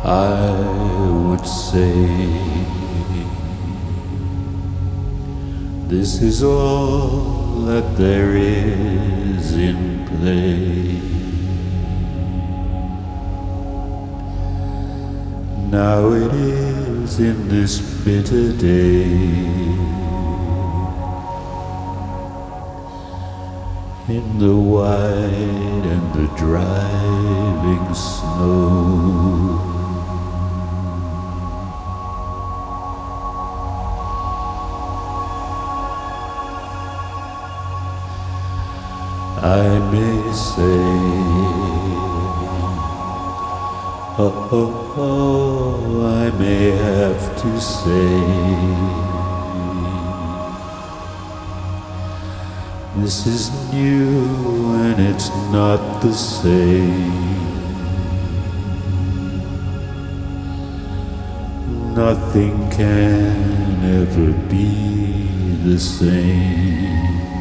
I would say this is all that there is in play. Now it is in this bitter day, in the white and the driving snow. I may say, oh, I may have to say, this is new and it's not the same. Nothing can ever be the same.